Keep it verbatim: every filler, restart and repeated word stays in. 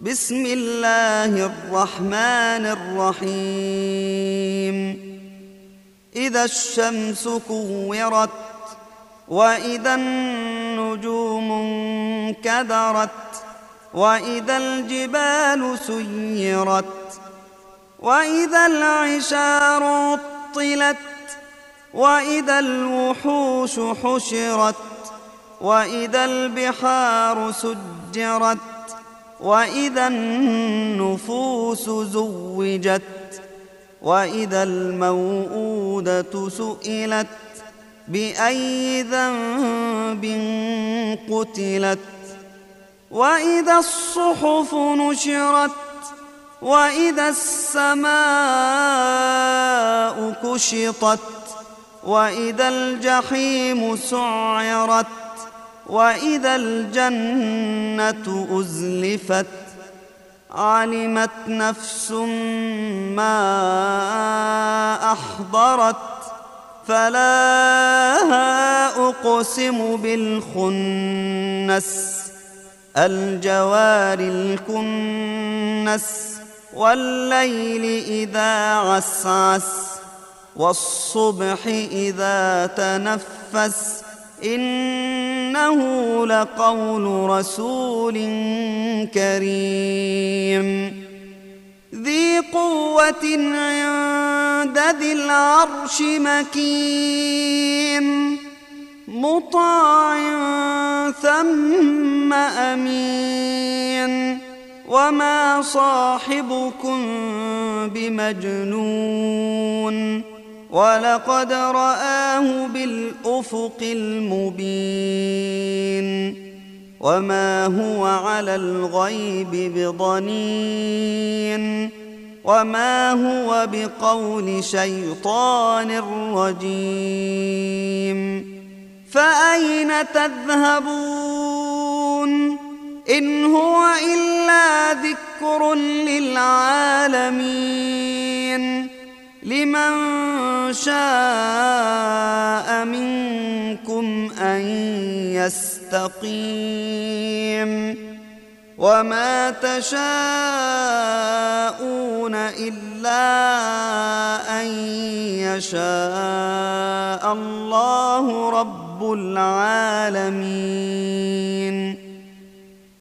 بسم الله الرحمن الرحيم إذا الشمس كورت وإذا النجوم انكدرت وإذا الجبال سيرت وإذا العشار عطلت وإذا الوحوش حشرت وإذا البحار سجرت وإذا النفوس زوجت وإذا الموءودة سئلت بأي ذنب قتلت وإذا الصحف نشرت وإذا السماء كشطت وإذا الجحيم سعرت وإذا الجنة أزلفت علمت نفس ما أحضرت فلا أقسم بالخنس الجوار الكنس والليل إذا عسعس والصبح إذا تنفس إنه لقول رسول كريم ذي قوة عند ذي العرش مكين مطاع ثم أمين وما صاحبكم بمجنون ولقد رآه بالأفق المبين وما هو على الغيب بضنين وما هو بقول شيطان رجيم فأين تذهبون إن هو إلا ذكر للعالمين لمن شاء منكم أن يستقيم وما تشاءون إلا أن يشاء الله رب العالمين.